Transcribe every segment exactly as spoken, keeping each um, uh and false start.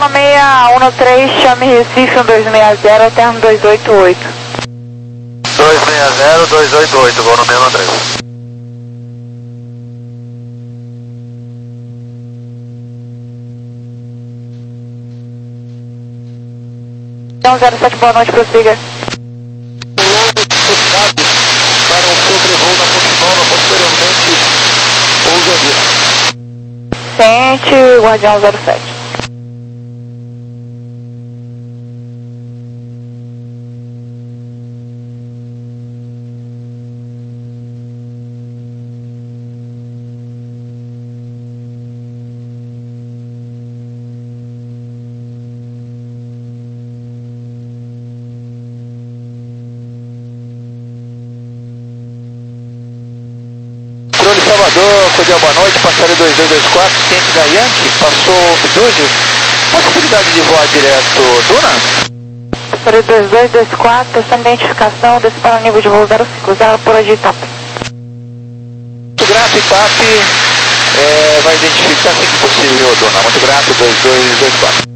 no seis um três, chame Recife um dois seis zero, termo dois oito oito. dois seis zero, dois oito oito, vou no seis um três. Então zero sete, boa noite, prossiga. Para um sobrevoo na Ponte Nova, posteriormente pouso ali. Sente, Guardião zero sete. Salvador, Cordial, boa noite, passaria dois dois dois quatro, ciente da Yankee, passou altitude, possibilidade de voar direto, Duna? Passaria dois dois dois quatro, testando identificação, desce para o nível de voo zero cinco zero, por de Itape. Muito grato, Itape, é, vai identificar assim que possível, Duna, muito grato, dois dois dois quatro.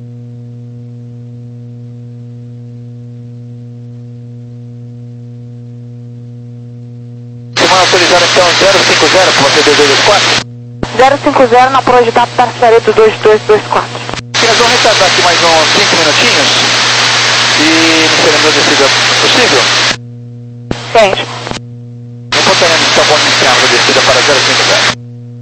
Autorizar então zero cinco zero, com você dois dois dois quatro? zero cinco zero na proa de Itape, parceria do dois dois dois quatro. Nós vamos retardar aqui mais uns cinco minutinhos e não seremos a descida possível? Ciente. Não poderemos então bom iniciarmos a descida para zero cinco zero.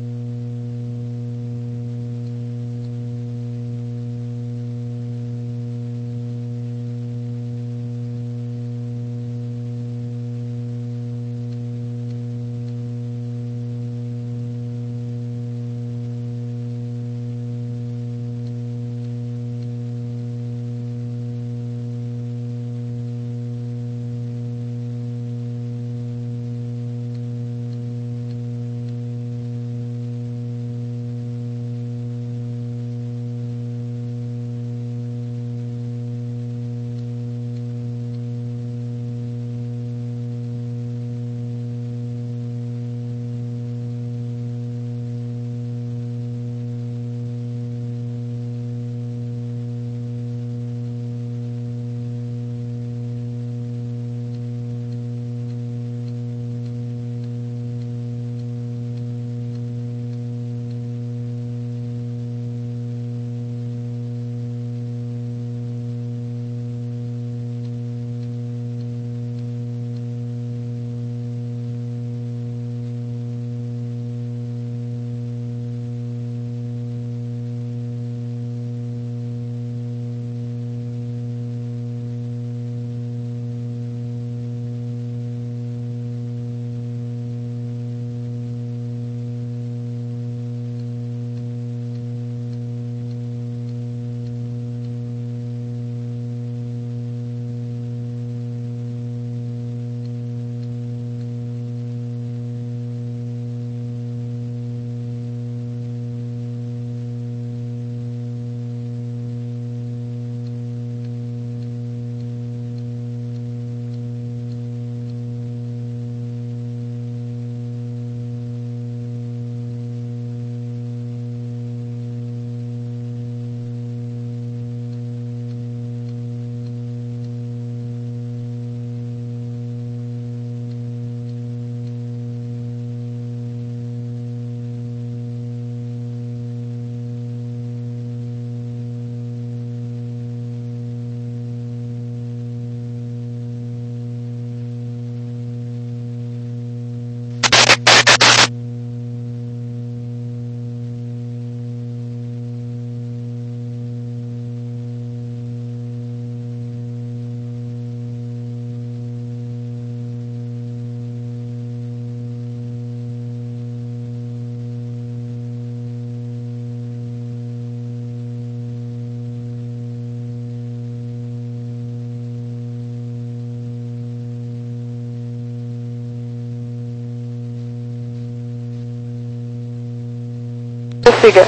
Prossiga.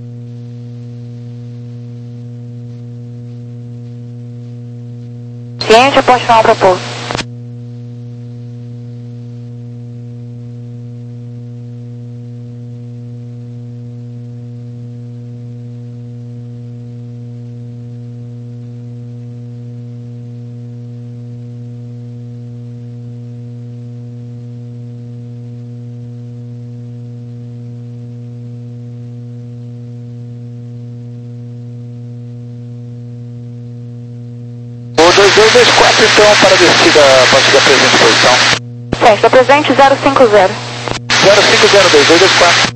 Ciente, aponte final para pouso. zero dois quatro, então, para a descida a partir da presente posição. Certo, da presente zero cinco zero. zero cinco zero dois dois dois quatro.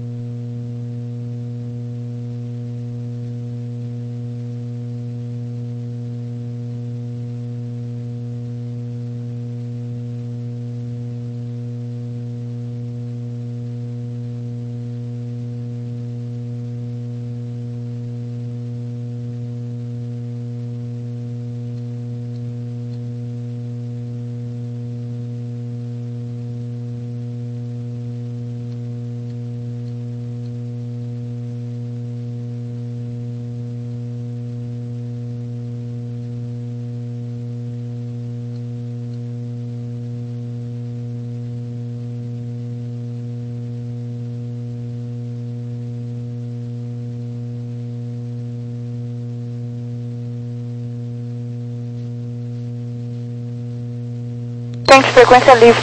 Tem frequência livre.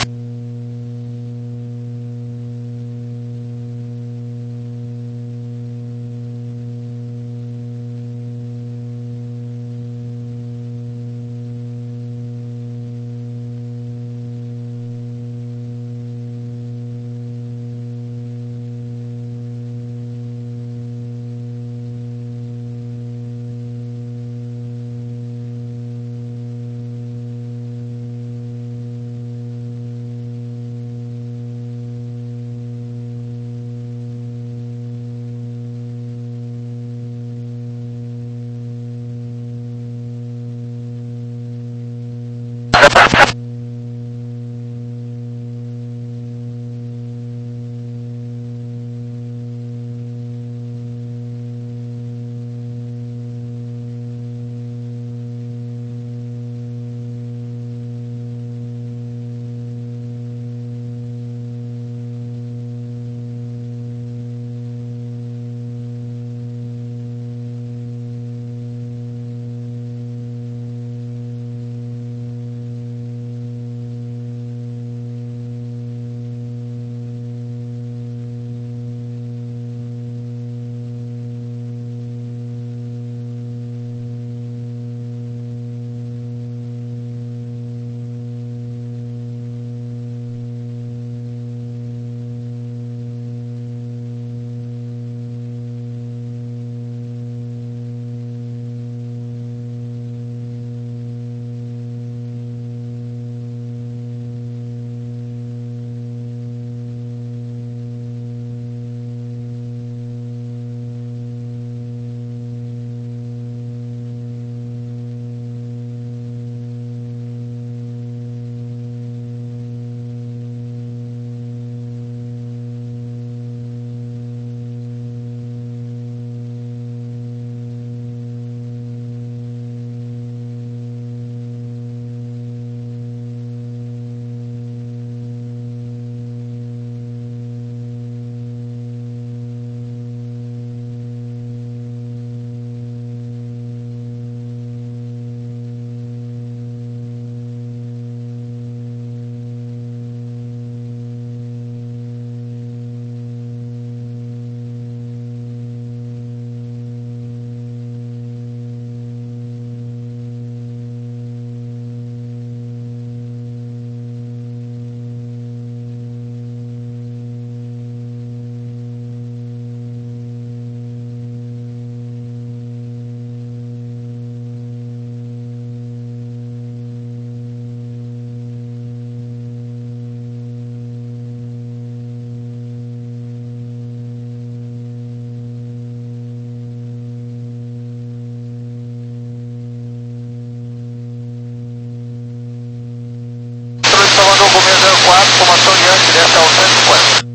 Formação Yankee, desce ao cento e cinquenta.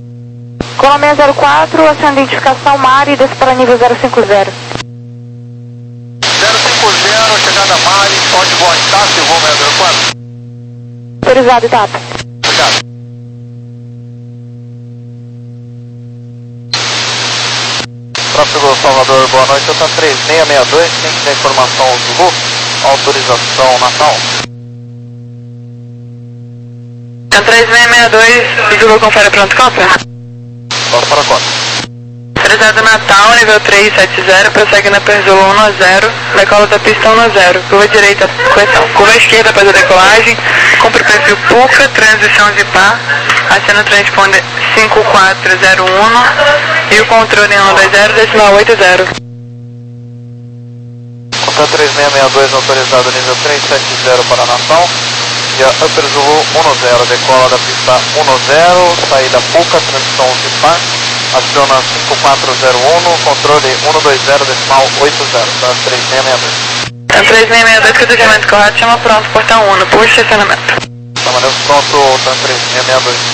Colômbia zero quatro, a sua identificação Mari, desce para nível zero cinco zero. zero cinco zero, chegada Mari, pode voar em taxa e voo zero quatro. Autorizado, etapa. Obrigado. Tráfego Salvador, boa noite, eu estou três seis seis dois, quem quiser informação do voo, autorização Natal. três seis seis dois, Zulu confere pronto, compra. Volta para a conta. Autorizado Natal, nível três sete zero, prossegue na Perzolo um a zero, decola da pista um a zero, curva direita, correção, curva esquerda após a decolagem, cumpre perfil Puca, transição de par, acena o transponder cinco quatro zero um e o controle um dois zero, decimal oito zero. Contato três seis seis dois, autorizado nível três sete zero para Natal, e a Upper Zulu um zero, decola da pista um zero, saída Puca, transição de par, aciona cinco quatro zero um, controle um dois zero, decimal oito zero, tá? três seis seis dois. três seis seis dois, cruzamento correto, chama pronto, portão um, puxa estacionamento. Tá, maneiro, pronto, tá? três seis seis dois.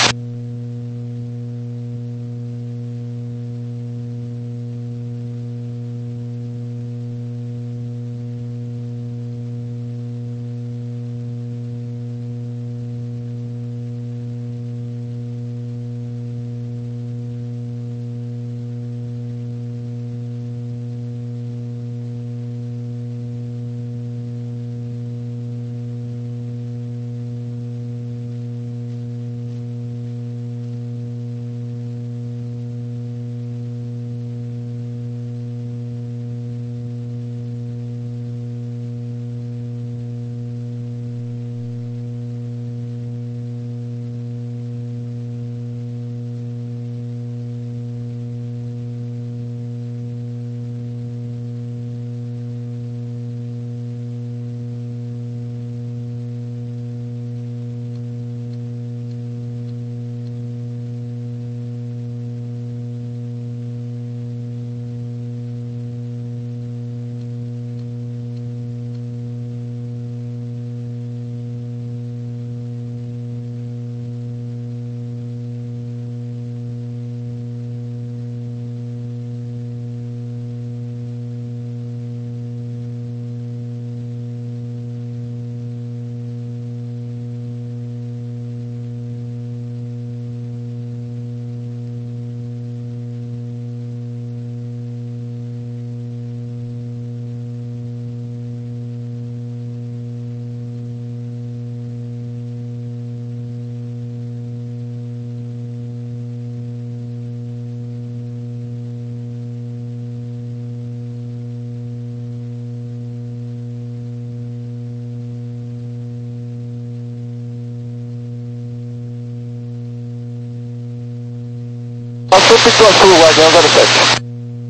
Passou o Pitu Sul, Guardião zero sete.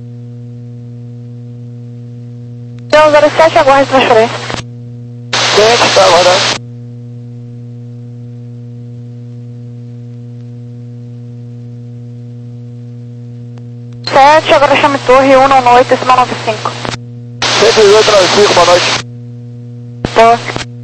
Guardião zero sete, aguarde transferência. Sente, tá, aguardando. sete, agora chame torre um nove oito, decimal nove cinco. cento e oito, nove cinco, boa noite. Boa.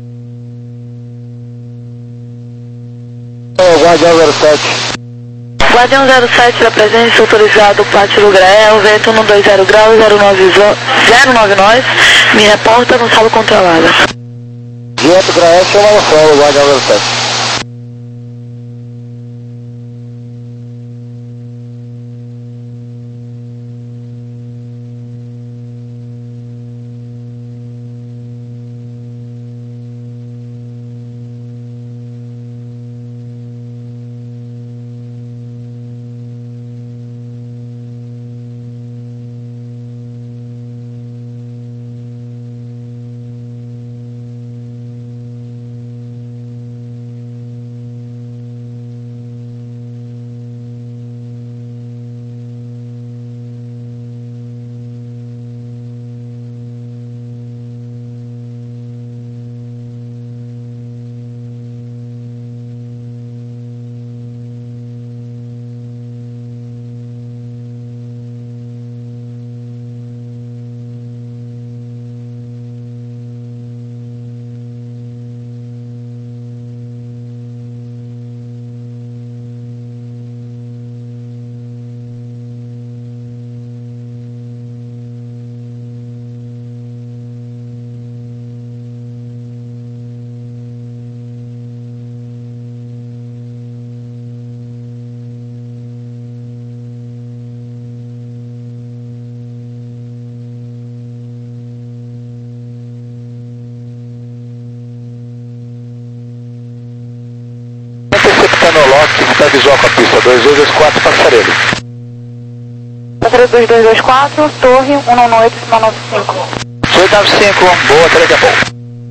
É, Guardião zero sete. Guardião zero sete da presença, autorizado, Pátio Grael, vento um dois zero graus, zero nove nós, me reporta no solo controlado. Vento Grael, chama no solo, Guardião zero sete. No lote, está visual com a pista dois dois dois quatro, passarelho. Passageiro dois dois dois quatro, torre um nove oito nove cinco. oito nove cinco, boa, até daqui a pouco.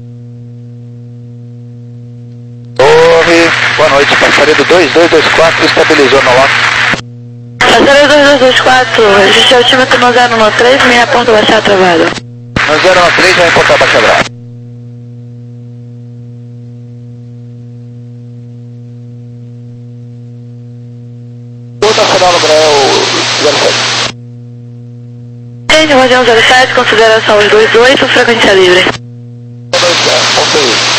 Torre, boa noite, passageiro dois dois dois quatro, estabilizou no lote. Passageiro dois dois dois quatro, registro altímetro no zero nove três, meia ponta baixar travado. No zero nove três vai importar baixa brava. Nacional no Grael zero sete. Gente, Rojão zero sete, consideração os dois oito, frequência livre. dois zero, ponto aí.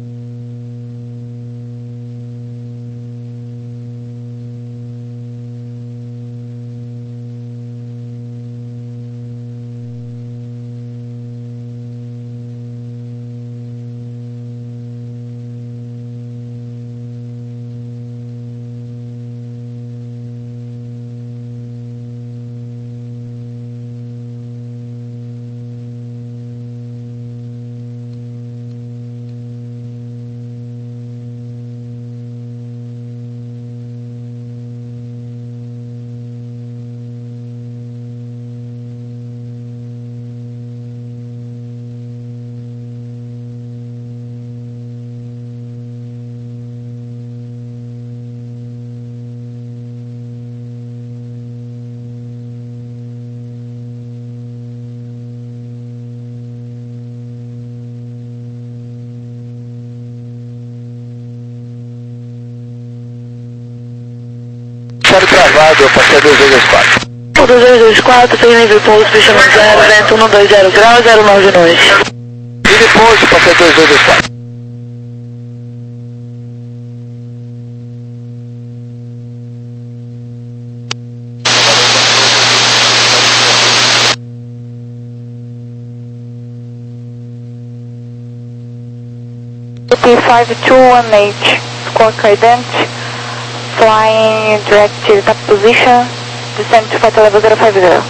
Travado, passageiro dois dois dois quatro. dois dois dois quatro, tem nível pouso, picha no zero, vento um dois zero graus, zero nove noite. Nível pouso, passageiro dois dois dois quatro. P five two one eight, squawk ident, flying direct top position, descend to flight level zero five zero.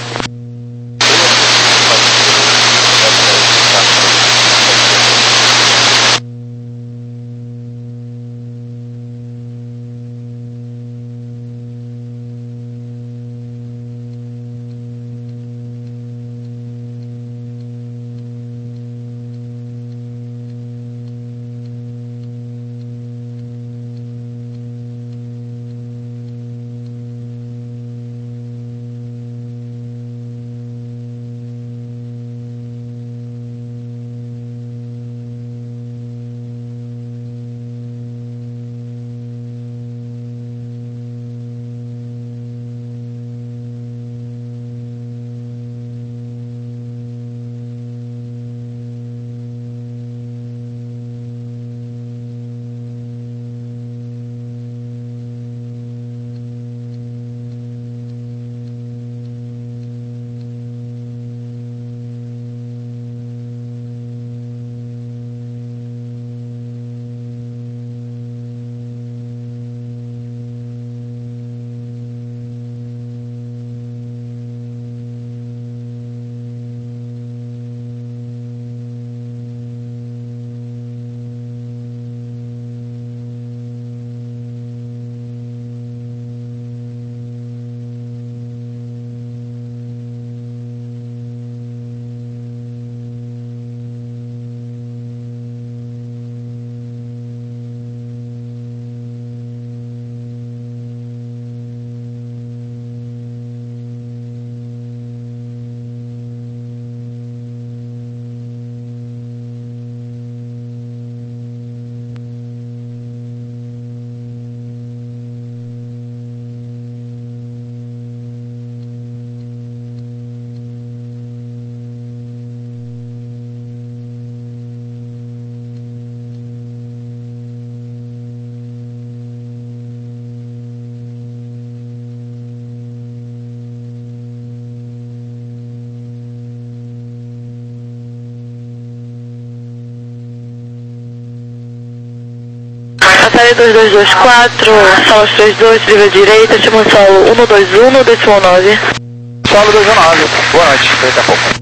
Passageiro dois dois dois quatro, solo três dois, nível direita, último solo um dois um, décimo nove. Solo dois nove, boa noite, daqui a pouco.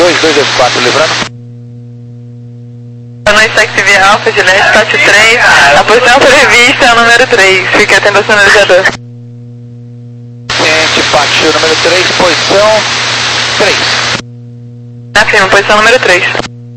dois dois dois quatro, lembrando. Boa noite, Taxi Via Alfa, Juliette, Pátio três. A posição prevista é o número três. Fique atento ao sinalizador. Gente, Pátio número três, posição três. Afirma, posição número três.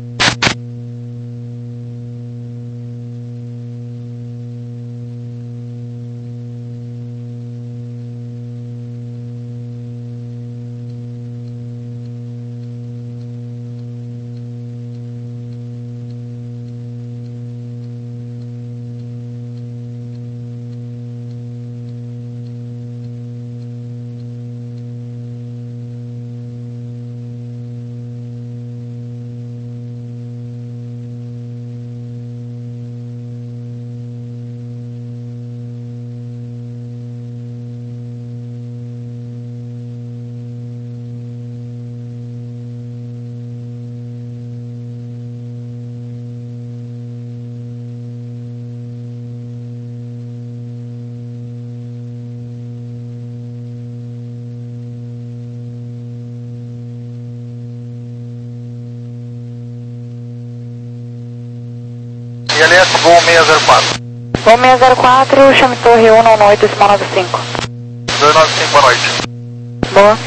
E ali é Gol seis zero quatro. Gol seis zero quatro, chame Torre um nove oito, decimal nove cinco. dois nove cinco, boa noite. Boa.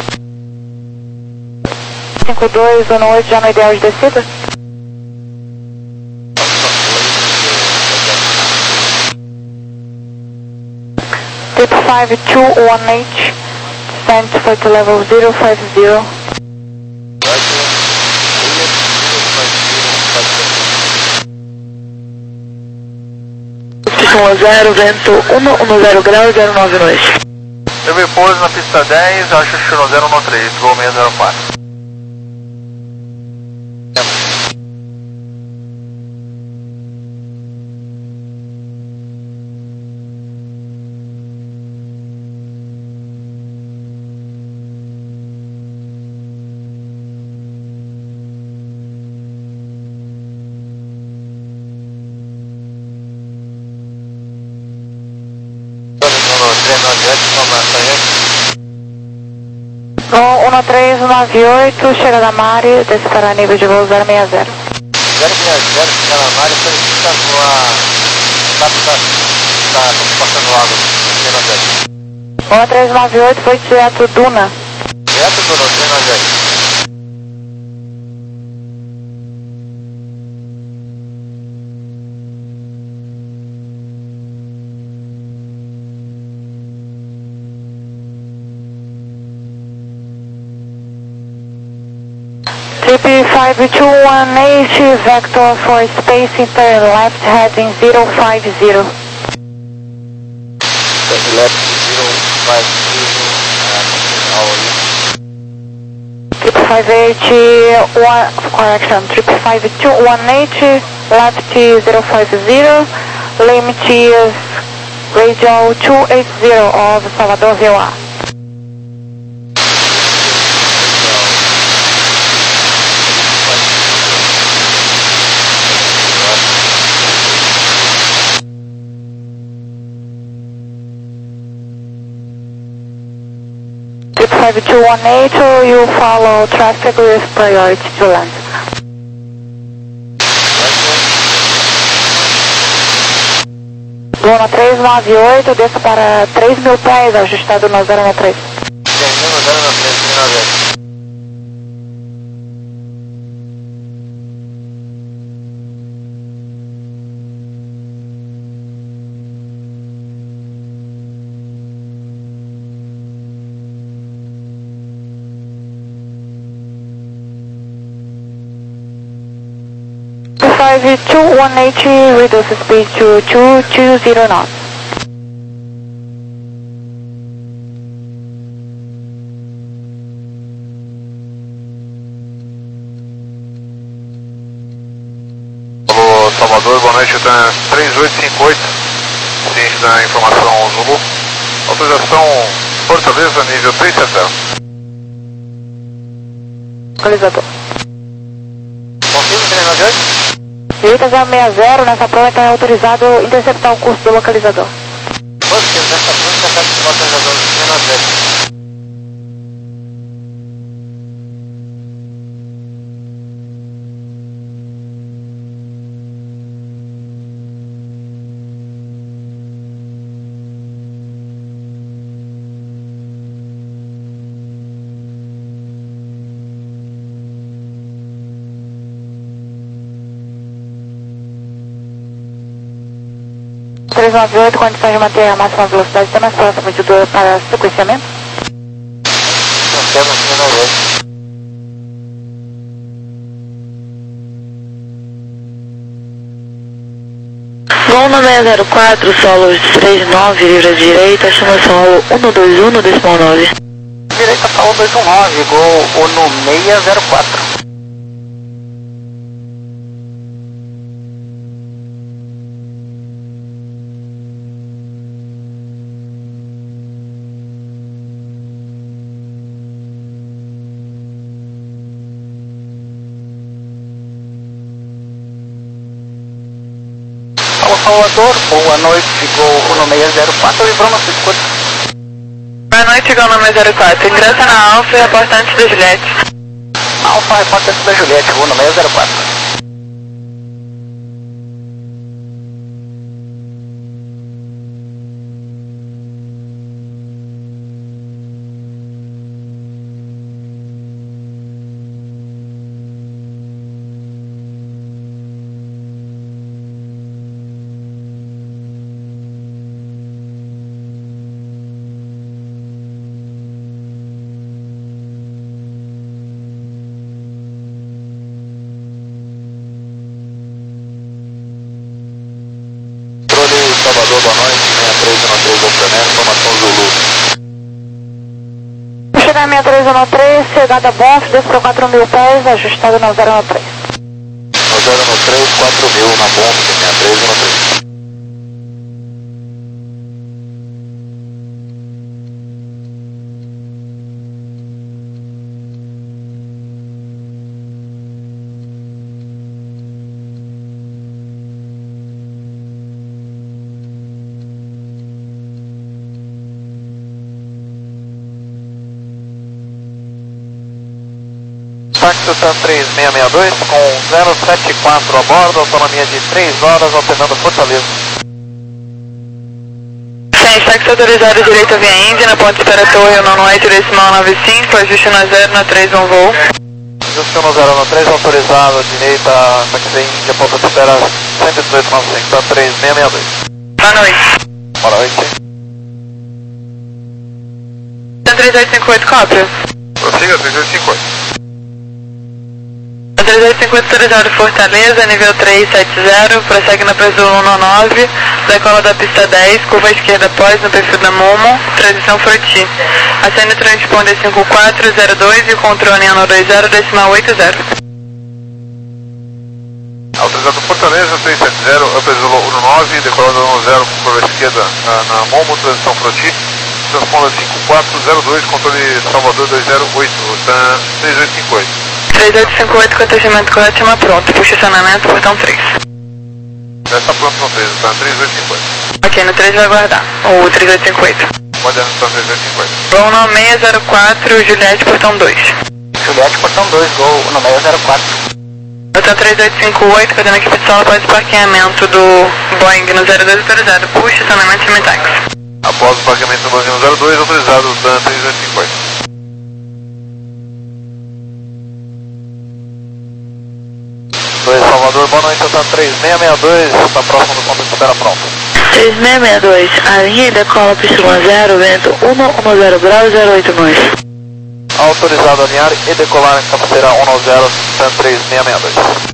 cinco dois um oito, já no ideal de descida? Trip five two one H, descent for to level zero five zero. um zero, vento um um zero graus, zero nove noite. Eu vi pouso na pista dez, acho que zero um três, Gol seis zero quatro. Gol um três nove oito, chega da Mari, desce para nível de voo zero seis zero. zero seis zero, chega na Mari, solicita a data da ocupação do lago, seis nove zero. um três nove oito, foi direto Duna. Direto do seis nove zero. Trip five two one H, vector for space inter left heading zero five zero. Left zero five zero, Trip five eight one, correction, Trip five two one H, left zero five zero, limit is radio two eight zero of Salvador V O A. five two one eight, you follow traffic with priority to land. Gol três nove oito, desça para três mil pés, ajustado no zero um três. five two one H, reduce speed to two two zero knots. Alô, Salvador, boa noite, tá três oito cinco oito, ciente da informação Zulu. Autorização Fortaleza, nível três sete zero. Localizador. Confirma, três nove oito? Direita zero seis zero, nessa prova então é autorizado interceptar o curso do localizador. Positivo, nessa prova está o localizador três nove três nove oito, condições de manter a máxima velocidade até mais próximo de dois para sequenciamento. Mantemos três nove oito. Gol no seis zero quatro, solo três nove, vira direita, estimação um dois um, decimal nove. Direita Paulo dois um nove, gol no seis zero quatro. Salvador, boa noite, gol no seis zero quatro, livrou no circuito. Boa noite, gol no seis zero quatro, ingressa na Alfa e reporta antes da Juliette. Alfa, reporta antes da Juliette, gol no seis zero quatro. Salvador, boa noite, seis três um três, Golfrené, informação Zulu. Chegar seis três um três, chegada Bonf, desce para quatro mil pés, ajustado na zero um três. No zero um três, quatro mil na Bonf, seis três um três. Táxi Sun três seis seis dois com zero sete quatro a bordo, autonomia de três horas, alternando Fortaleza. Sim, táxi autorizado direita via Indy, na ponte espera torre, o nono oito, decimal nove cinco, ajuste na zero, na três um voo. Ajuste no zero no três, autorizado, direita, táxi Indy, ponte espera cento e dezoito nove cinco, tá três seis seis dois. Boa noite. Boa noite. três oito cinco oito, cópia. Prossiga, três oito cinco oito. três oito cinco oito autorizado Fortaleza, nível três sete zero, prossegue na Presul um nove, decola da pista dez, curva esquerda após no perfil da Momo, transição Froti. Acende o transponder cinco quatro zero dois e o controle ano dois zero, decimal oito zero. Autorizado Fortaleza, três sete zero, Presul um nove, decola da um zero, curva esquerda na Momo, transição Froti. Transponder cinco quatro zero dois, controle Salvador dois zero oito, tá três oito cinco oito. três oito cinco oito, acontecimento correto, chama pronto, posicionamento, portão três. Já está pronto no três, tá três oito cinco oito. Ok, no três vai aguardar, o três oito cinco oito. Pode anotar três oito cinco oito. Gol no seis zero quatro, Juliette, portão dois. Juliette, portão dois, gol no seis zero quatro. Portão três oito cinco oito, fazendo aqui pessoal após o parqueamento do Boeing no zero dois autorizado, posicionamento semi-táxi. Após o pagamento do Boeing no zero dois, autorizado da três oito cinco oito. dois Salvador, boa noite, tá três seis seis dois, está próximo do ponto de espera pronto. três seis seis dois, a linha e decola pista um zero, vento um zero grau zero oito nós. Autorizado a alinhar e decolar em cabeceira um zero, tá três seis seis dois.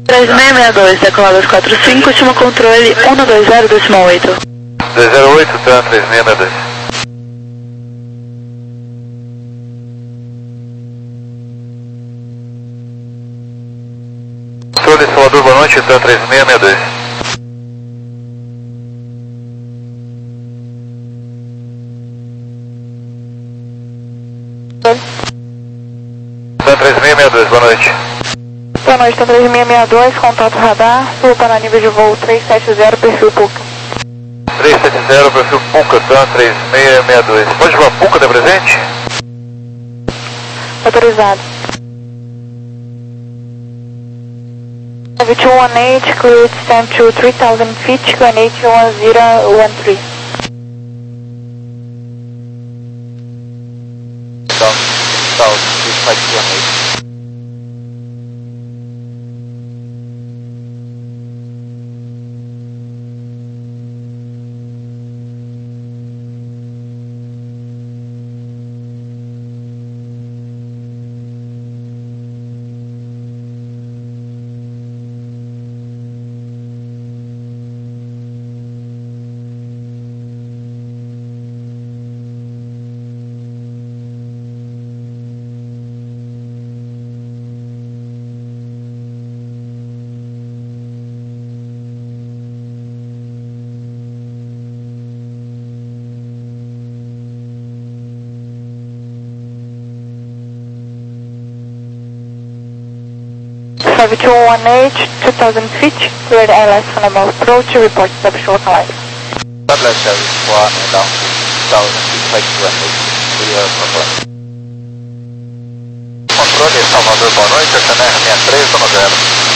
três seis seis dois, decolada quatro cinco, último controle um dois zero, decimal oito. dois zero oito, Tan três seis seis dois. Sul de Salvador, boa noite, Tan três seis seis dois. Tan três seis seis dois, boa noite. Boa noite, Tan três seis seis dois, contato radar, sul para nível de voo três sete zero, perfil Puca. três sete zero, perfil Puca, Tan três seis seis dois. Pode voar Puca, tá presente? Autorizado. nove two one eight, clear descent to three thousand feet, Granite one zero one three. Então, tá, o vai de noite. five two one eight, two thousand feet, cleared I L S on about approach, report subshore localized. W S L one and down to two thousand feet, five two one eight, clear localized. Controle Salvador, boa noite, S N R sessenta e três, zona zero.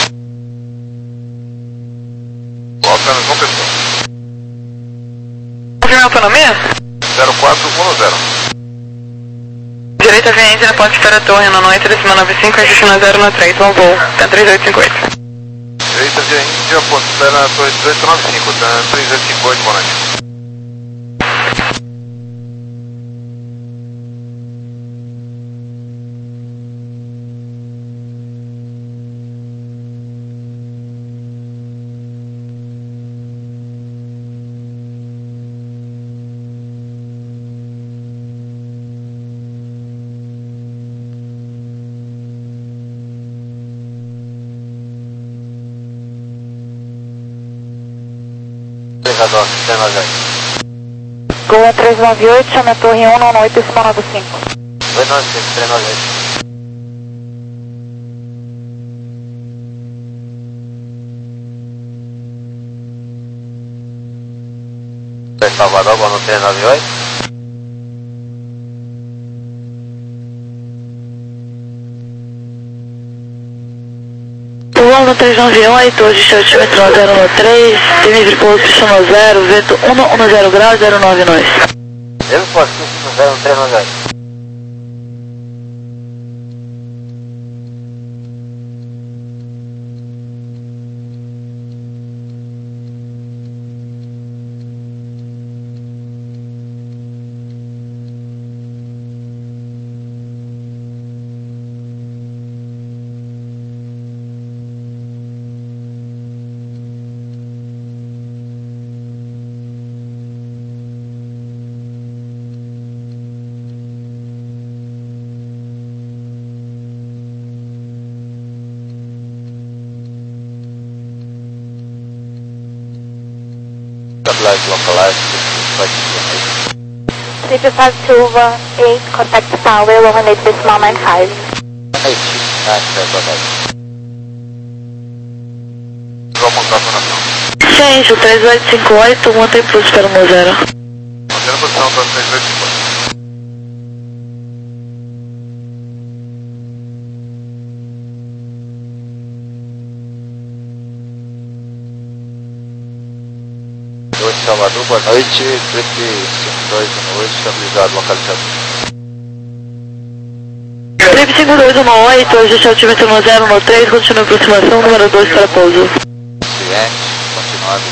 Voltando com pessoa. Confirma a autonomia? zero quatro um zero. Direita via Índia, pode esperar a torre, no noite, decima nove cinco, destino zero no três, bom voo, Tan três oito cinco oito. Direita via Índia, ponto espera na torre dezoito nove cinco, Tan três oito cinco oito, boa noite. Obrigado, Tan nove oito. Gol três nove oito, chame a torre um nove oito, decima nove cinco. Boa noite, três nove oito. Salvador, boa noite, três nove oito. Pulando no três nove oito, hoje está altímetro zero no três, temível pouso pistão zero, vento um zero graus, zero nove nós. Eu posso ir zero três nove oito. Stabilize localized, City five two eight, contact Tower, one eight decimal nine five. Vamos montar a zonação. Ciência, três oito cinco oito, mantém pulso para um zero. Mantendo a posição para três oito cinco oito. Salvador, boa noite, três cinco dois um oito, estabilizado, localizado. três cinco dois um oito, hoje está altímetro no zero no três, continua aproximação, número dois para pouso. Ciente, continuado,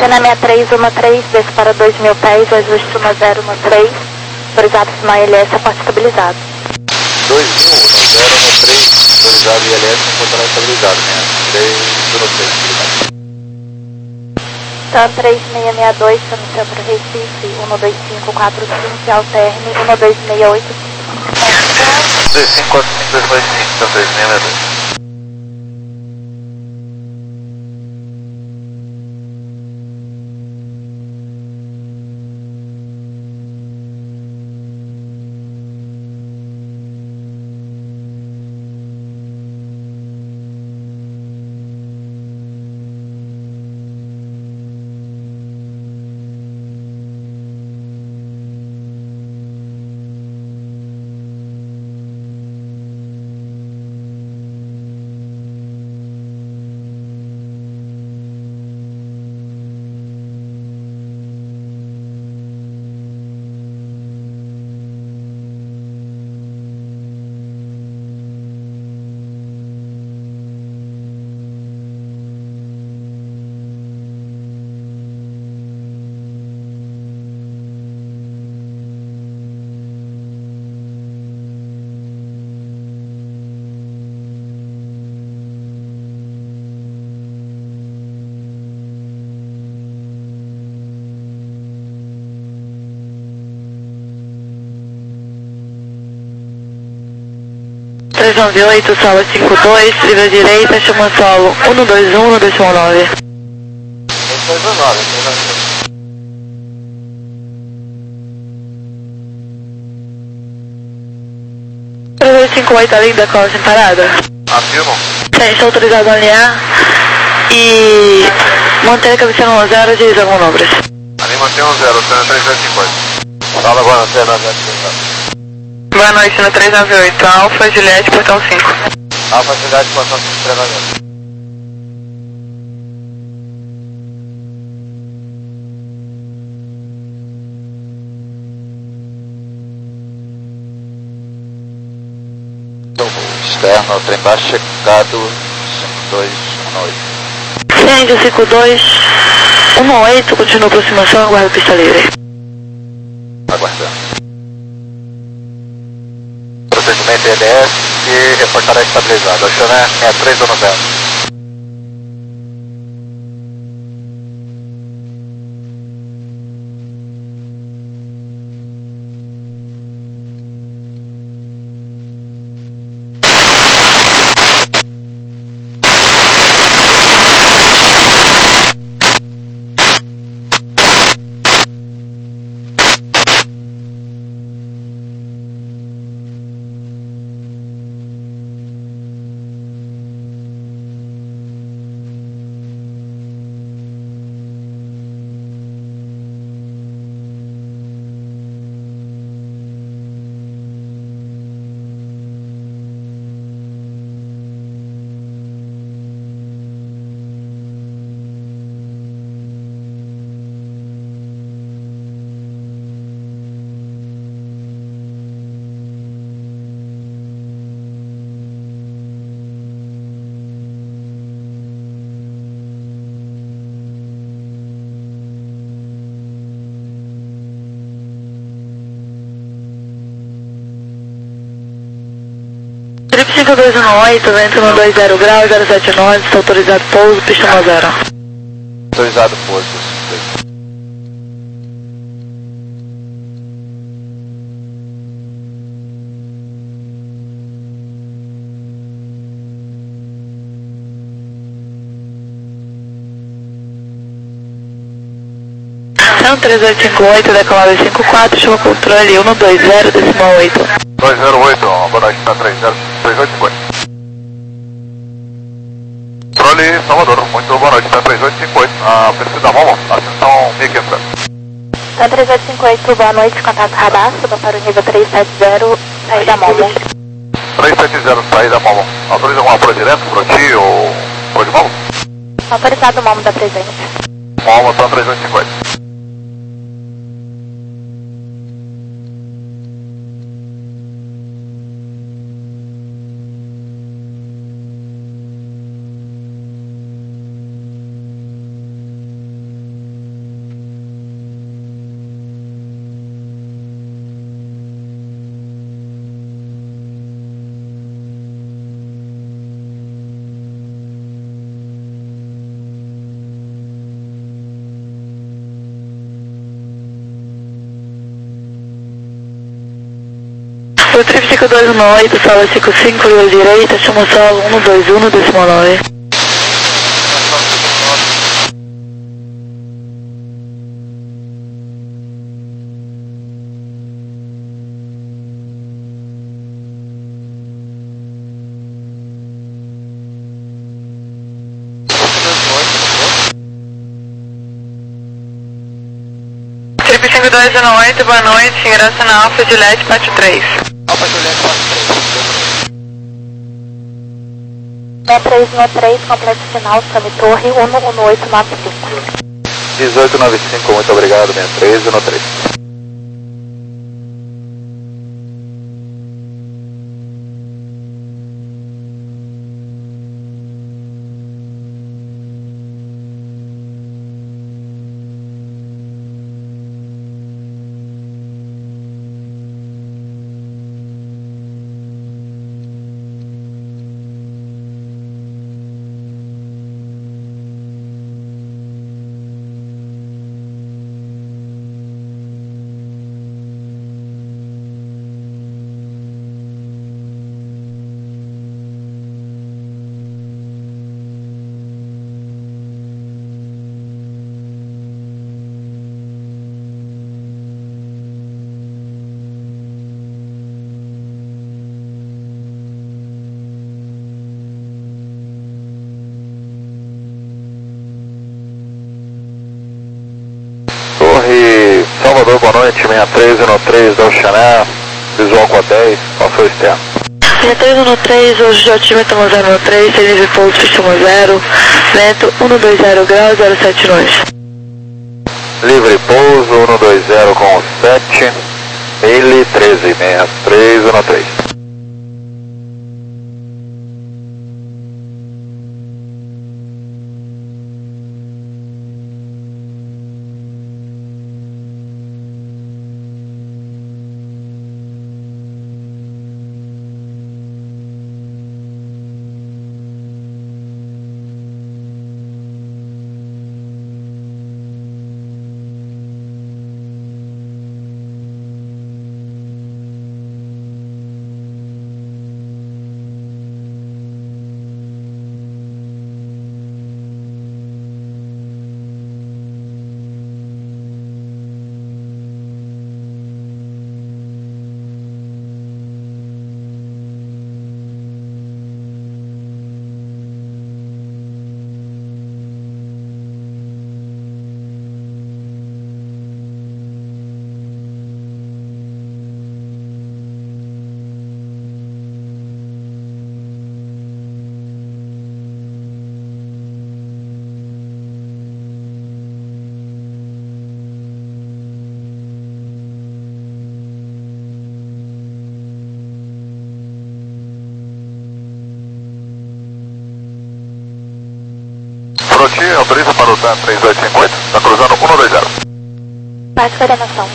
Cena sessenta e três um três, desce para dois mil pés, ajuste um zero um três, autorizado sinal I L S, aporte estabilizado. dois mil, um zero um três, autorizado I L S, portão estabilizado, né? três um três. TAM três seis seis dois, está no centro Recife, um dois cinco quatro cinco, alterne um dois seis oito. dois cinco quatro cinco dois dois cinco, TAM três seis seis dois. três nove oito, sala cinco dois, livre direita, chama solo um dois um, décimo nove. três dois nove, três nove oito. três dois cinco oito, além da cola sem parada. Afirmo. Sim, estou autorizado a alinhar e manter a cabeceira no zero, agiliza algum número. Ali mantém um zero, cena três dois cinco oito. Fala agora, cena três dois cinco oito. Boa noite, no três nove oito, Alfa, Juliette, portão cinco. Alfa, Juliette, portão cinco, três nove oito. Externo, trem baixo checado, cinco dois um oito. Ciência cinco dois um oito, continua aproximação, aguarda pista livre. Aguardando. Procedimento I L S e reportar estabilizado. Oceané é três um zero. Trip cinco dois um oito, vento no dois zero graus, zero sete nove, está autorizado pouso, pista um zero. Autorizado pouso. São três oito cinco oito, decolada cinco quatro, chama controle um dois zero, decimal oito. dois zero oito, boa noite, tá três zero três oito cinco oito. Controle Salvador, muito boa noite, tá três oito cinco oito, a perfil da Momo, ascensão mil e quinhentos. TAM três oito cinco oito, boa noite, contato radar, suba para o nível três sete zero, saída Momo. três sete zero, saída Momo. Autoriza alguma pro direto, pro ti ou pro de Momo? Autorizado Momo da presente. Momo, tá três oito cinco oito. O trip cinco dois um oito, sala cinco cinco, linha direita, chama solo um dois um, decimal nove. Trip cinco dois um oito, boa noite, ingresso na Alfa Juliette Pátio três. Alfa Juliette Pátio três. seis três um três, complexo final, Sami Torre, um um oito nove cinco. dezoito noventa e cinco, muito obrigado, seis três um três. Torre Salvador, boa noite, seis três um três da Oceaná, visual com a dez, passou externo. seis três um três, hoje de altímetro zero um três, sem nível pouso, pista zero, vento um dois zero graus, zero sete nós. Livre pouso, um dois zero com sete, ele treze, seis três um três. Prontinho, autoriza para o TAM três oito cinco oito, está cruzando um dois zero. Baixa coordenação.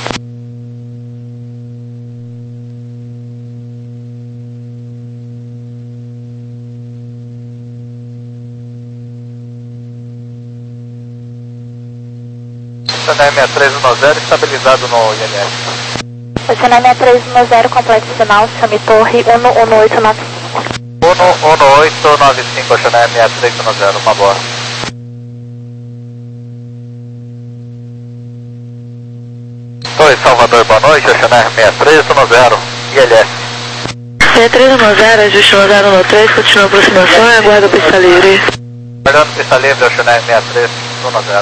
Oceaná seis três um zero, estabilizado no I L S. Oceaná seis três um zero, complexo final, Sami Torre, um um oito nove cinco. um um oito nove cinco, Oceaná seis três um zero, uma boa. Oi, Salvador, boa noite, Oceaná seis três um zero, I L S. seis três um zero, ajuste um zero um três, continua a aproximação e aguarda a pista livre. Aguardando pista livre, Oceaná seis três um zero.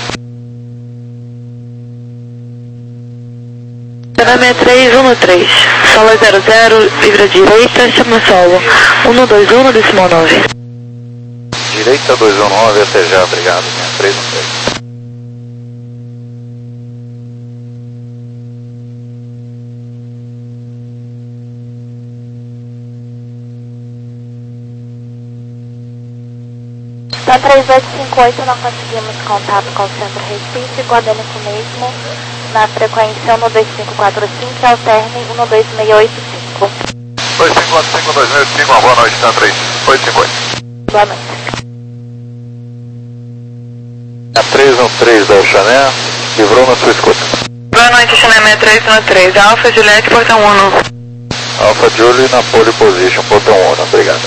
Oceaná seis três um três, sala zero zero, livre à direita, chama solo um dois um, decimal nove. Direita dois um nove, até já, obrigado, seis três um três. TAM três oito cinco oito, não conseguimos contato com o centro Recife, guardando isso mesmo na frequência um dois cinco quatro cinco, alterne um dois seis oito cinco. dois cinco quatro cinco, dois seis oito cinco, uma boa noite, TAM três oito cinco oito. Boa noite. A três um três da Oceaná, livrou na sua escuta. Boa noite, Oceaná seis três um três, Alfa Juliette, portão um. Alpha Julie na pole position, botão um, obrigado.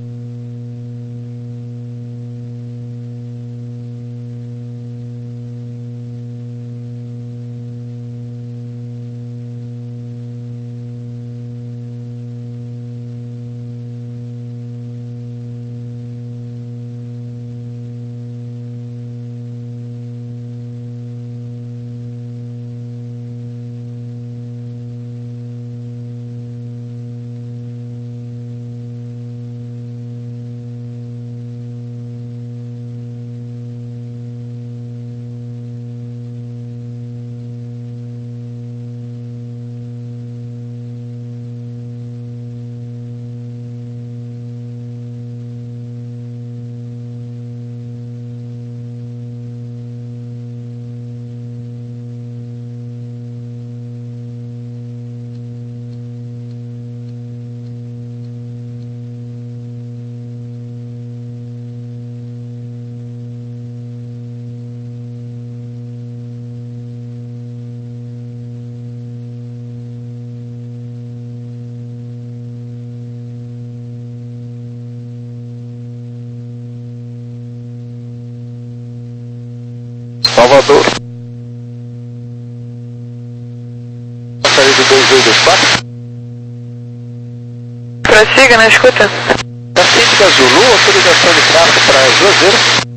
Salvador. Saída dois dois dois quatro. Prossiga na escuta. Pacífica Zulu, autorização de tráfego para Juazeiro.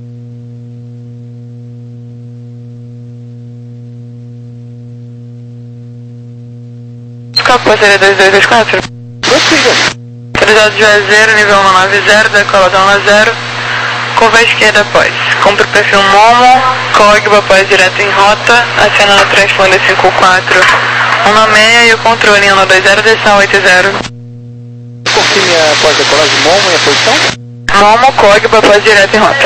Escopo, parceria dois dois dois quatro. Prossiga. Autorizado Juazeiro, nível um nove zero, decola da um zero. Curva à esquerda após. Cumpre o perfil Momo, código após direto em rota, acena no transponder cinco quatro um seis e o controle em um dois zero, decisão oito zero. Confirme a pós-decolagem Momo e a posição. Momo, código após direto em rota.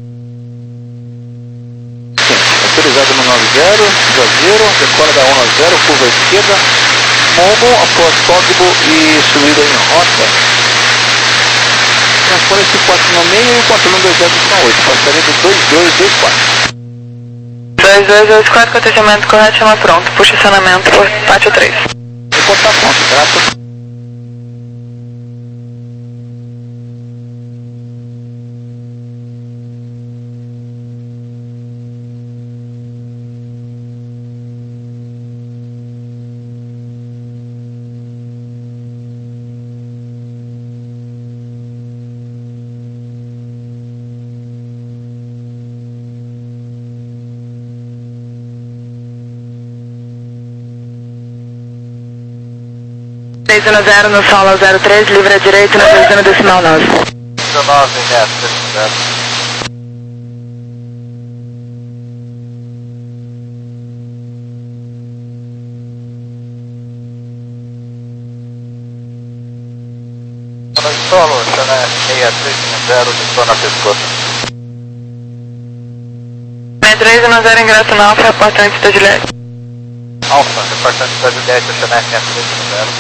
Sim, autorizado no nove zero, Juazeiro, decola da um zero, curva à esquerda, Momo após código e subida em rota. Transponder cinco quatro um seis e o controle um dois zero oito, passaria do dois dois dois quatro. dois dois dois quatro, acontecimento correto, chama pronto. Puxa acionamento por pátio três. Reportar pronto, graças. três um zero no solo zero três, livre à direita na posição decimal nove. dezenove metros, zero. Solo, Chana seis três um zero, de zona pescoço. seis três um zero, ingresso na Alfa, reportante da Juliette. Alfa, departamento da Juliette, Chana seis três um zero.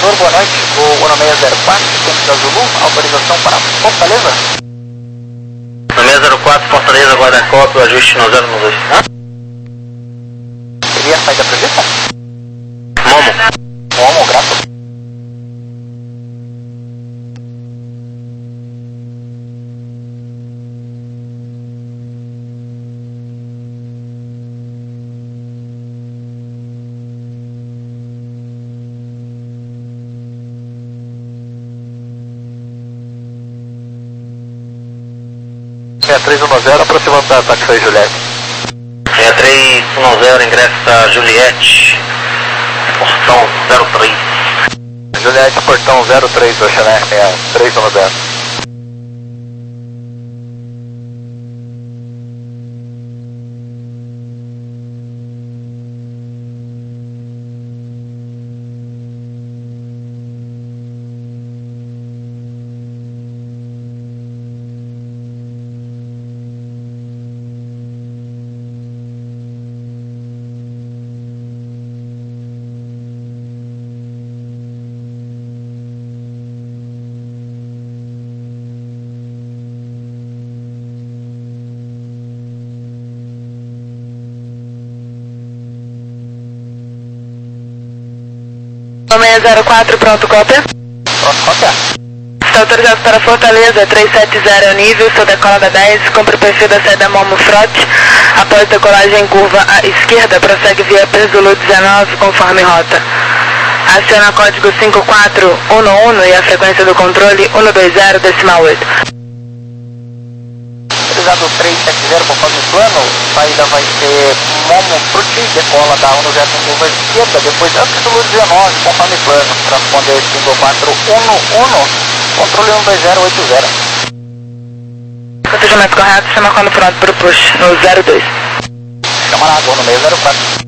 Salvador, boa noite. O um seis zero quatro, sequência da Zulu, autorização para Fortaleza. um seis zero quatro, Fortaleza, guarda-cópia, ajuste no zero dois. Seria a saída prevista? Momo. Momo, grato. seis três um zero, aproximando da táxi Juliette. seis três um zero, ingresso da Juliette, portão zero três. Juliette, portão zero três, Oxané, seis três um zero. um seis zero quatro, pronto, cópia. Pronto, cópia. Está autorizado para Fortaleza, três sete zero é o nível, sou decola da dez, cumpre o perfil da saída Momo Frote. Após decolagem em curva à esquerda, prossegue via Zulu dezenove, conforme rota. Aciona código cinco quatro um um e a frequência do controle um dois zero decimal oito. Autorizado três sete zero, conforme plano, saída vai ser Momo Frutti, decola da um zero com curva esquerda, depois Zulu dezenove, conforme plano, transponder cinco quatro um um, controle um dois zero oito zero. Procedimento correto, chama quando pronto para o push, no zero dois. Chama na água, no seis zero quatro.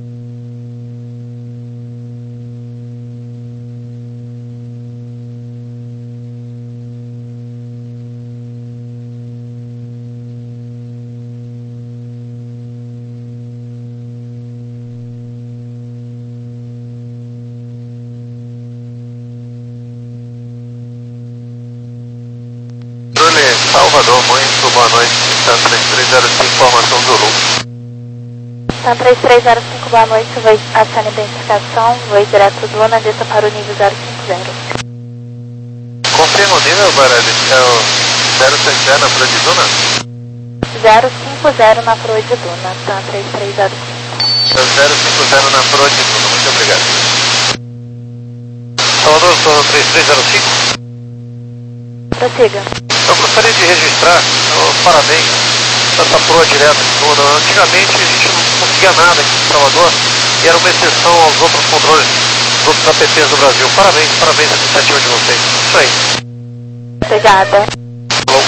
Salvador, muito boa noite, Stan três três zero cinco, informação Zulu. Stan três três zero cinco, boa noite, vai aciona a identificação, vai direto do Duna, desça para o nível zero cinco zero. Confirma o nível, Barelli, é o zero seis zero na proa de Duna? zero cinco zero na proa de Duna, Stan três três zero cinco. É o zero cinco zero na proa de Duna, muito obrigado. Salvador, sou três três zero cinco. Prossiga. Eu gostaria de registrar os parabéns dessa proa direta de Duna. Antigamente a gente não conseguia nada aqui em Salvador e era uma exceção aos outros controles, dos outros A P Ps do Brasil. Parabéns, parabéns à iniciativa de vocês. Isso aí. Obrigada. Falou.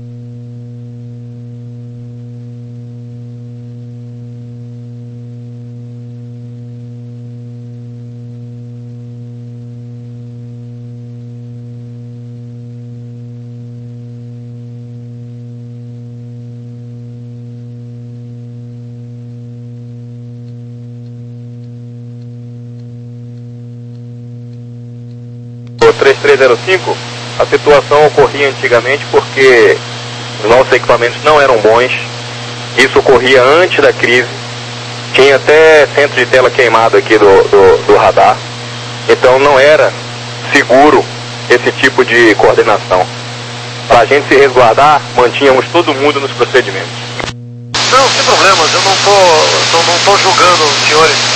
três três zero cinco, a situação ocorria antigamente porque os nossos equipamentos não eram bons, isso ocorria antes da crise, tinha até centro de tela queimado aqui do, do, do radar, então não era seguro esse tipo de coordenação. Para a gente se resguardar, mantínhamos todo mundo nos procedimentos. Não, sem problemas, eu não tô, tô, não tô julgando os senhores.